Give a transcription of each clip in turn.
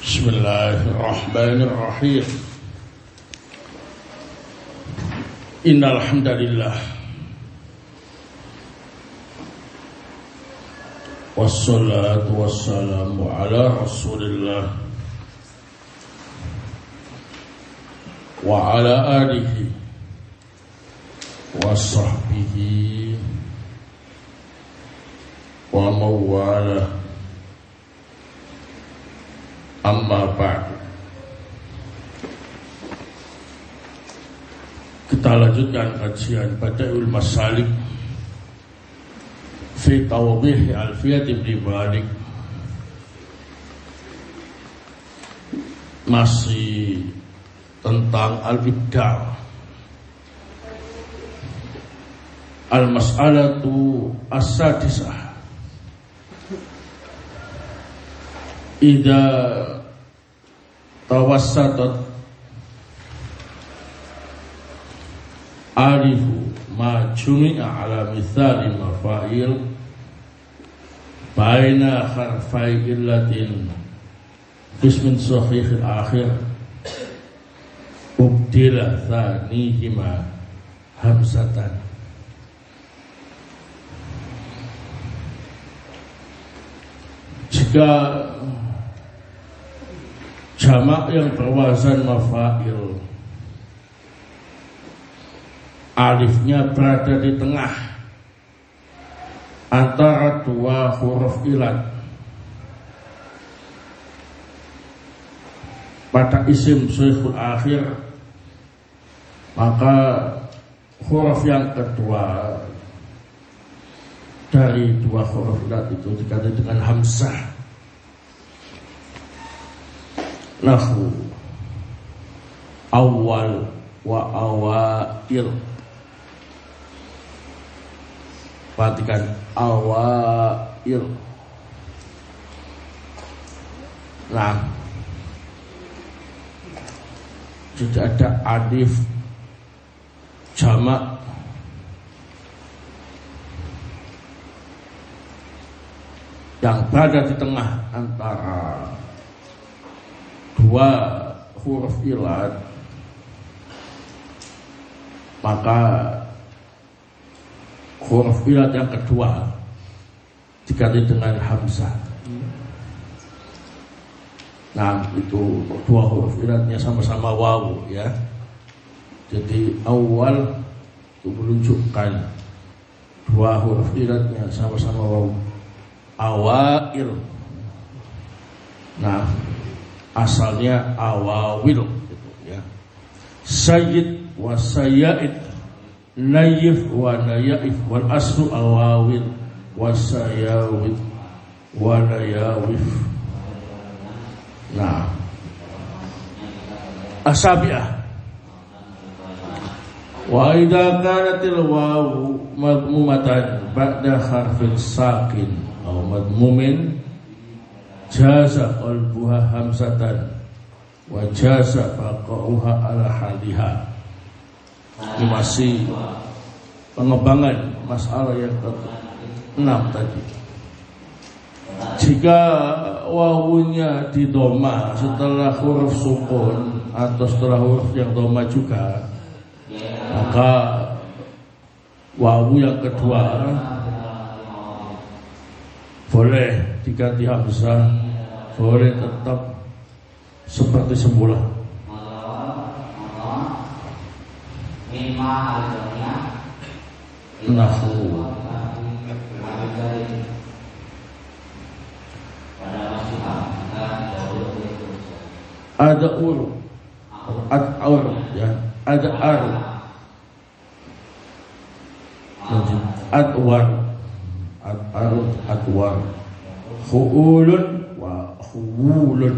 Bismillahirrahmanirrahim. Innal hamdalillah wassalatu wassalamu ala Rasulillah wa ala alihi wa sahbihi wa mawalah. Amma ba'du. Kita lanjutkan kajian Badaul Masalik fi Tawdih Alfiyat Ibn Malik. Masih tentang al-ibda'. Al-mas'alatu as-sadisah. Idza tawassatat alifu ma jumi'a ala mithali mafa'il baina harfai illatin qismin sahih al-akhir ubdila thanihima hamzatan. Jika jamak yang berwazan mafa'il alifnya berada di tengah antara dua huruf ilat pada isim sahihul akhir, maka huruf yang kedua dari dua huruf ilat itu diganti dengan hamzah. Nahu awal wa awail. Perhatikan awail. Nah, tidak ada alif jamak yang berada di tengah antara dua huruf ilat, maka huruf ilat yang kedua diganti dengan hamzah. Nah, itu dua huruf ilatnya sama-sama waw ya. Jadi awal itu menunjukkan dua huruf ilatnya sama-sama waw. Awail. Nah, asalnya awawil gitu ya. Sayyid wa sayyid, nayif wa nayaif, wal aslu awawil wa sayyawid wa nayawif. Nah, asabi'ah. Wa idza kanatil wawu madmumatan ba'da harfin sakin aw madmumin jaza qalbuha hamzatan wa jaza baqa'uha ala haliha. Ini masih pengembangan masalah yang ke-6 tadi. Jika wawunya di doma setelah huruf sukun atau setelah huruf yang doma juga, maka wawu yang kedua boleh diganti hamzah, boleh tetap seperti semula. Nahu ada ur, ya, ada ar, adwar, adwar, huulun wa huulun.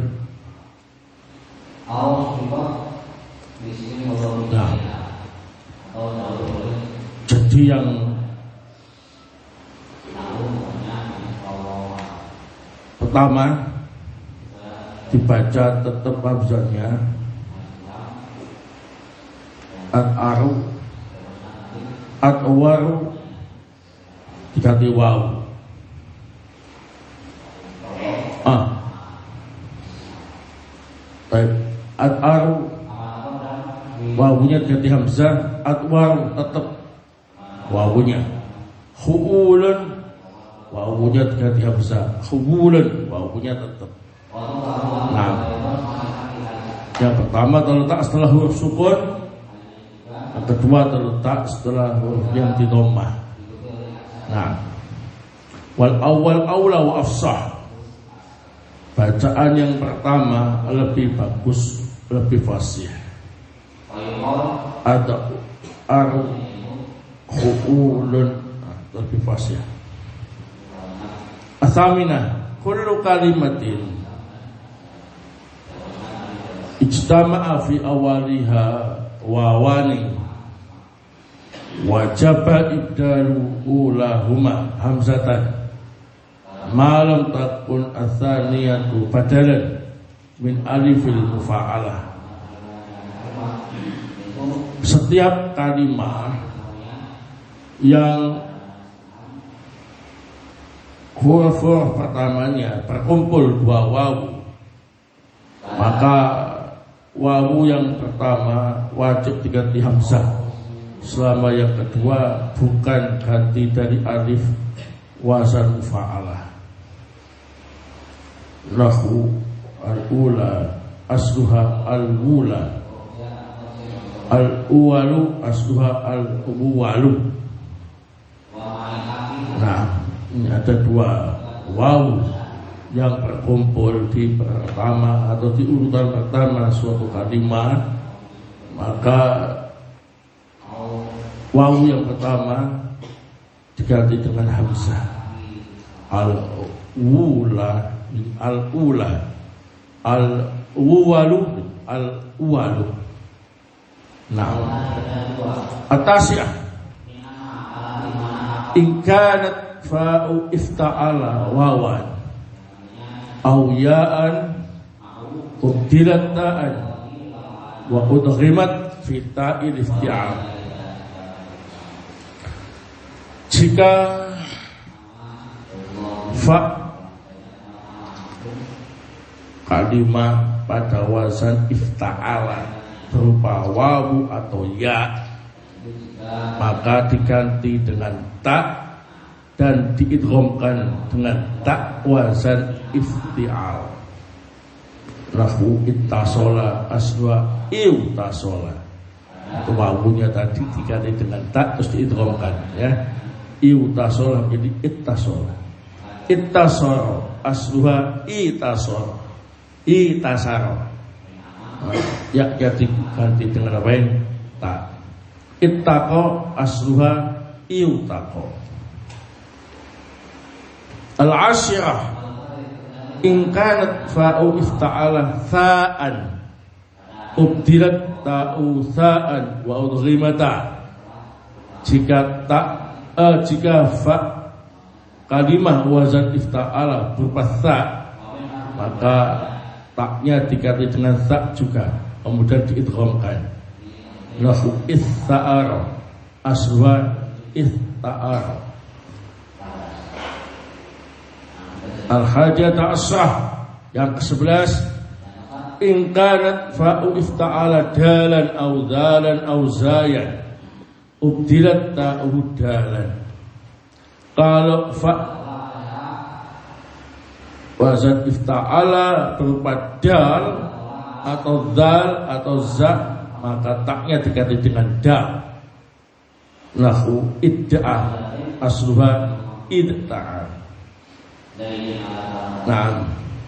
Nah, jadi yang pertama dibaca tetap hamzahnya, ad-aru, ad-waru diganti waw. At'aru wawunya ganti hamzah, atwaru tetap wawunya. Khu'ulun wawunya ganti hamzah, khu'ulun wawunya tetap. Nah, yang pertama terletak setelah huruf sukun, yang kedua terletak setelah huruf yang di dhammah. Nah, wal awal aula wa afsah. Bacaan yang pertama lebih bagus, lebih fasih. Ada aru khu'ulun lebih fasih. Asamina kullu kalimatin ijtama'a fi awaliha wawani wajaba ibdalu ulahuma hamzatan malam takun atsaniyatu badalan min alifil mufa'alah. Setiap kalimat yang huruf pertamanya berkumpul dua wawu, maka wawu yang pertama wajib diganti hamzah, selama yang kedua bukan ganti dari alif wazan mufa'alah. Lahu al-ula asluha al-ula, al-uwalu asluha al-uwalu. Nah, ini ada dua wawu yang berkumpul di pertama atau di urutan pertama suatu kalimat, maka wawu yang pertama diganti dengan hamzah. Al-ula, al-ula, al-uwalu, al-uwalu. Nah, atasya in kanat fa'u ifta'ala wawan aw ya'an ubdilat ta'an wa udghimat fi ta'il ifti'al. Jika fa kalimat pada wazan ifta'ala berupa wawu atau ya, maka diganti dengan ta dan diidghamkan dengan ta wazan ifti'al. Lahu ittasola aswa iutasola. Itu wawunya tadi diganti dengan ta terus diidghamkan, ya. Iutasola jadi ittasola. Ittasara asluha itasara. Itasara. Ya jadi ganti dengan apa ini? Ta. Ittaqa asluha iutaqa. Al-asyirah in kanat fa'u ifta'ala tha'an ubdilat ta'u tha'an wa udghimata. Jika fa kalimah wazan ifta'ala berupa tha, maka taknya diganti dengan ta juga, kemudian diidghamkan. Lahu ista'ara aswa ista'ara. Al-hajat asah yang ke-11 in kanat fa'u ifta'ala dalan au dalan au zayan ubdilat ta'u dalan. Kalau fa wazan ifta'ala berupa dal atau dal atau za, maka taknya diganti dengan da. Lahu idda'a asluha idda'a. Nah,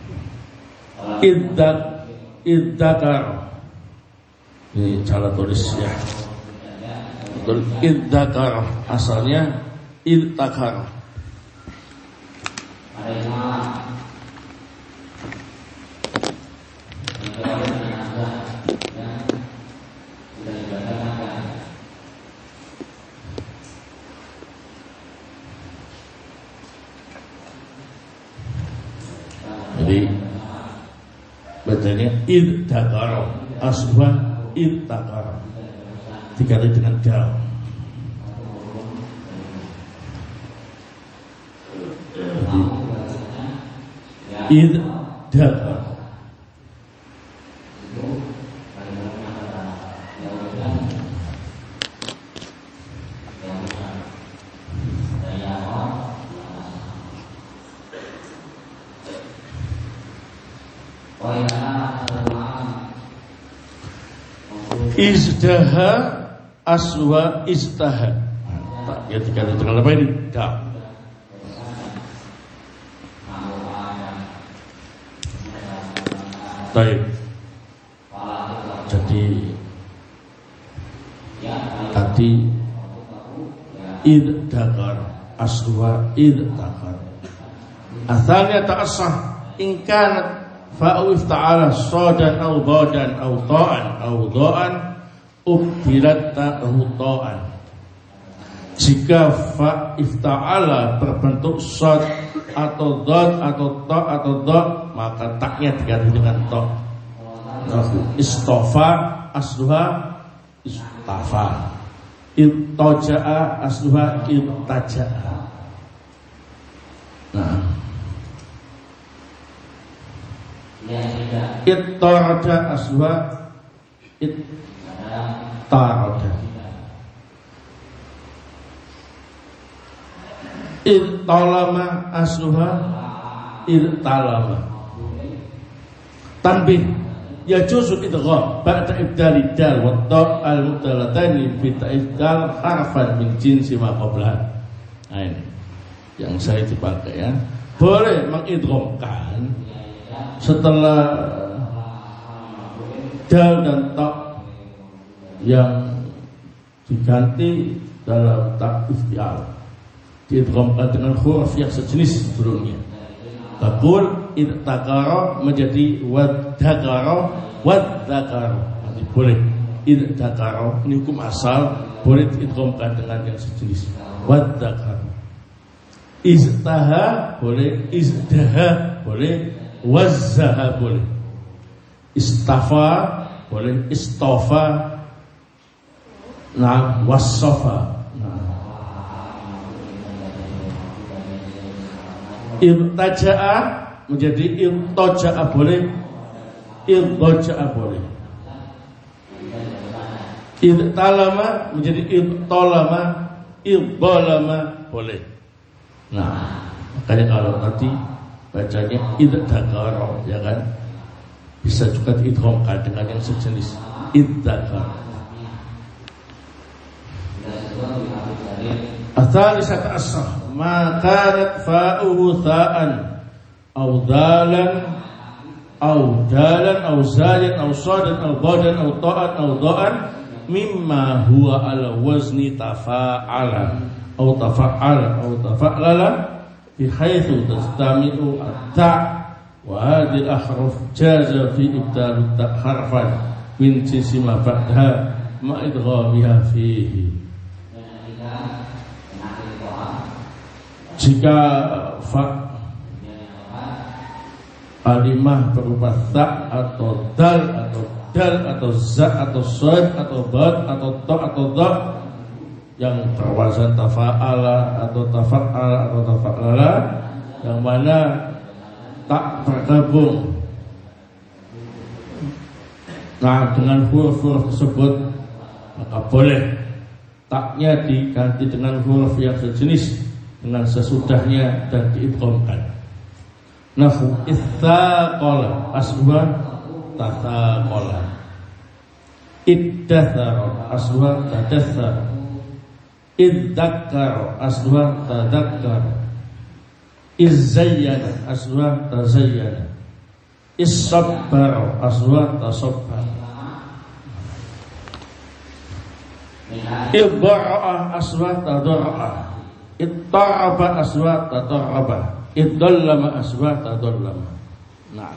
iddakar ini cara tulisnya. Betul, iddakar asalnya iddakar. Jadi bacanya iddakar aswa iddakar diganti dengan dal. Iddakar. Izdaha aswa istaha. Tak ya tiga dengan apa ini? Dak. Baik. Jadi tadi iddakar aswa iddakar. Asalnya ta'assah in kanat fa'u ifta'ala sodan au dodan au ta'an au do'an ubdilat ta'hu ta'an. Jika fa ifta'ala berbentuk sod atau dod atau ta atau dod, maka taknya diganti dengan to. Istofa asluha istafa, ittaja'a asluha ittaja'a. Nah, ittarada asluha ittarada, ittalama asluha ittalama. Tanbih yajuzu idgham ba'da ibdali dal wa ta al-mudallatani fi ta'idal harfan min jinsi ma qablaha. Nah, ini yang saya dipakai ya. Boleh mengidghamkan setelah dal dan ta yang diganti dalam ta iftial, diidghamkan dengan huruf yang sejenis sebelumnya. Takul idtakara menjadi wadakara wadakara. Nanti boleh idtakara, ini hukum asal, boleh diidghamkan dengan yang sejenis wadakara. Iztaha boleh, izdaha boleh, wazzaha boleh, istafa boleh, istofa, nah wassafa. Irtaja'a menjadi irtaja'a boleh, irtaja'a boleh. Irtalama menjadi irtalama, irtalama boleh. Nah, makanya kalau tadi bacanya iddakara, ya kan, bisa juga diidghamkan dengan yang sejenis iddakara. Ats-tsalisah ta'assah ma kanat fa'uhu tha'an aw dalan aw dalan aw zayan aw sadan aw badan aw ta'an aw da'an mimma huwa ala wazni tafa'ala aw tafa'ala aw tafa'lala bihaitsu tastami'u at-ta' wa hadhihi al-ahruf jaza fi ibdal ta' harfan min jinsi ma ba'daha ma idghamiha fihi. Jika fa kalimah berupa ta atau dal atau za atau sad atau dad atau ta atau da yang berwazan tafa'ala atau tafa'ala atau tafa'lala, yang mana tak bergabung dengan huruf-huruf tersebut, maka boleh taknya diganti dengan huruf yang sejenis dengan sesudahnya dan diidghamkan. Nahu itsaqala asluha tathaqala, iddathara asluha tadaththara, idzakkara asluha tadzakkara, izzayyana asluha tazayyana, issabbara asluha tasabbara, idda'a asluha tadarra'a, ittaraba aswa tataraba, iddallama aswa tadallama. Nah,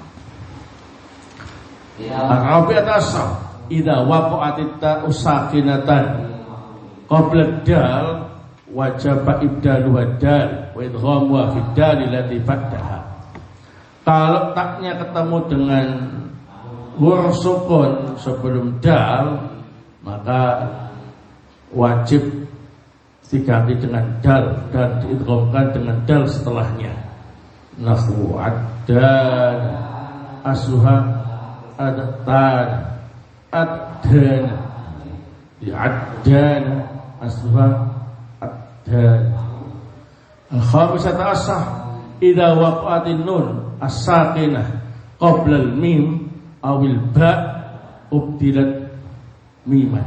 Arabi atasah idza waqa'atit ta'u sakinatan qabla dal wajaba ibdalu dal wa idghamu fi dal allati ba'daha. Kalau taknya ketemu dengan huruf sukun sebelum dal, maka wajib diganti dengan dal dan diidghamkan dengan dal setelahnya. Nahwu addan asluha adtan addan, diaddan asluha addan. Al-khamisah ta'assah idza waqa'atin nun as-sakinah qabla al-mim awil ba ubdilat miman.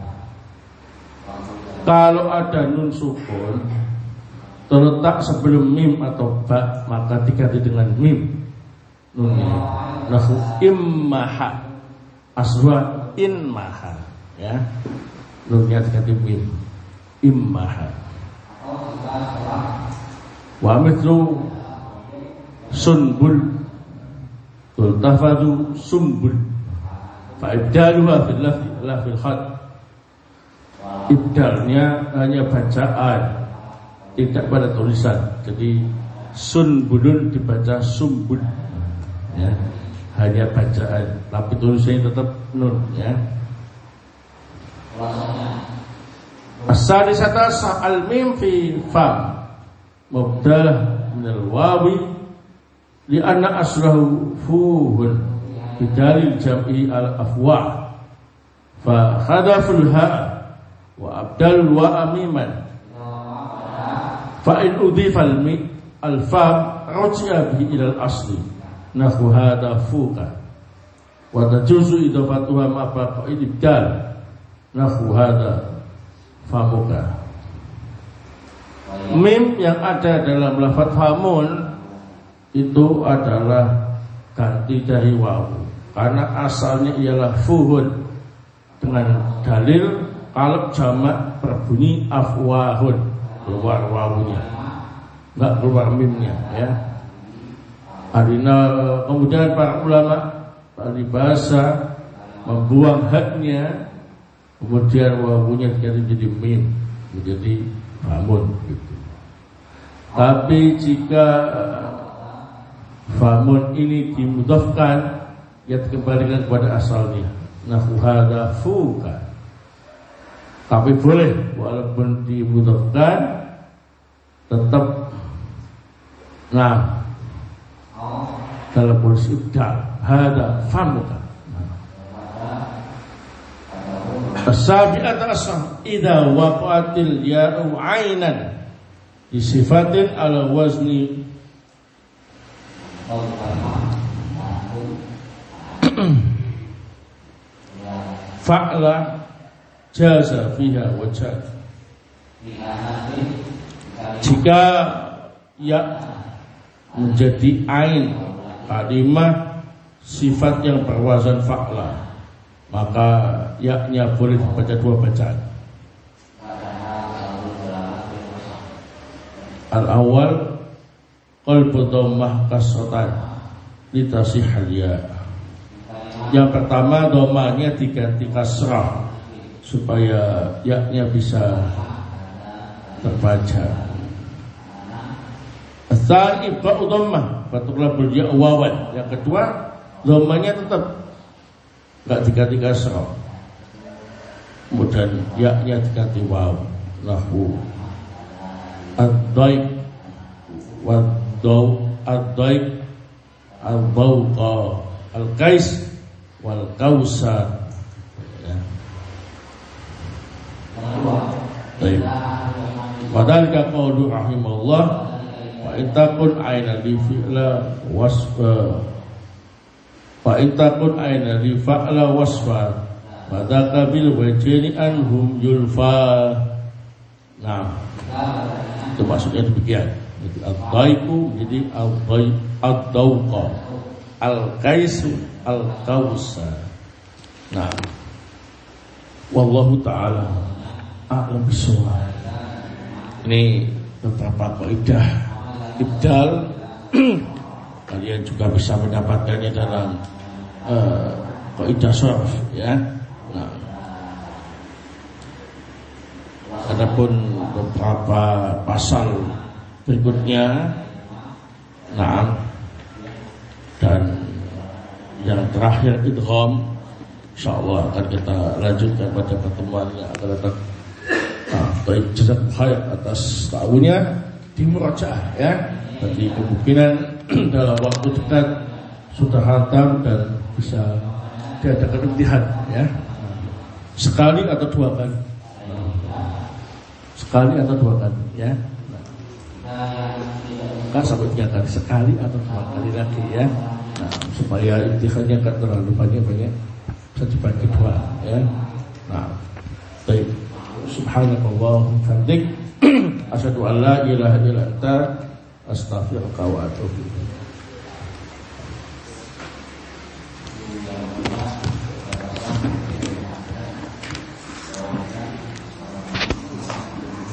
Kalau ada nun sukun terletak sebelum mim atau ba, maka diganti dengan mim nunnya. Nahu immaha, aswa inmaha, ya, nunnya diganti mim, immaha. Wa mithlu sunbul tultafadu sumbul fa ibdaluha fil lafzi la fil khat. Ibdalnya hanya bacaan, tidak pada tulisan. Jadi sunbulun dibaca sumbul, ya, hanya bacaan, tapi tulisannya tetap nun, ya. As-sadisata sa'al mim fi fa mubdalah min al-wawi li anna aslahu fuhun bidalil jam'i al-afwa fa khadaful ha wa abdal wa amiman fa in udhifa al-fa rujia bihi ila al-asli nahu hadha fuka wa tajuzu idafatuha ma baqa ibdal nahu hadha famuka. Mim yang ada dalam lafaz famun itu adalah ganti dari wawu, karena asalnya ialah fuhun dengan dalil kalau jamak berbunyi afwahun, keluar wawunya, enggak keluar mimnya, ya. Adina kemudian para ulama ahli bahasa membuang haknya, kemudian wawunya diganti menjadi mim, menjadi famun gitu. Tapi jika famun ini dimudhafkan, ya dikembalikan kepada asalnya, nahu hadza fuka. Tapi boleh walaupun dimudhafkan tetap dalam posisi ibdal, hadza famuka. As-sabi'at asam idza waqa'atil ya'u 'ainan bi sifatin ala wazni fa'la jaza fiha wajad. Jika ya menjadi ain kalimah sifat yang berwazan fa'la, maka yaknya boleh dibaca dua bacaan. Al-awwal qalbu dhammah kasratan litasihal ya. Yang pertama dhammahnya diganti kasrah supaya yaknya bisa terbaca. Tsani ba'u dhammah fatulabul ya wawan. Yang kedua dhammahnya tetap enggak diganti kasrah, kemudian yaknya diganti waw, nahu ad-daik wad-daw ad-daik al-bawqa al-qais wal-qausa, ya. Baik. Wadhalika qawlu rahimahullah wa ittaqul aina li fi'la wasfa fa intakun aina li fa'la wasfa madaka bil wajini anhum yulfa. Nah, itu maksudnya demikian. Jadi al-daiku jadi al-dawqa, al-qaisu al-qausa. Nah, wallahu ta'ala a'lam bishawab. Ini beberapa kaidah ibdal. Kalian juga bisa mendapatkannya dalam kaidah sharaf, ya. Nah, adapun beberapa pasal berikutnya, nah, dan yang terakhir idgham, insyaallah akan kita lanjutkan pada pertemuan yang akan datang. Baik, jazakumullah khair atas ta'awunnya di murajaah, ya. Jadi kemungkinan dalam waktu dekat sudah hatam dan bisa diadakan imtihan, ya. Sekali atau dua kali. Sekali atau dua kali, ya. maka sampai 3 kali, sekali atau 2 kali lagi ya. Nah, supaya intihannya kan terlalu banyak bisa dibagi 2 ya. Nah, baik. Subhanallah wa bihamdik asyhadu an la ilaha illa anta astaghfiruka wa atubu ilaik.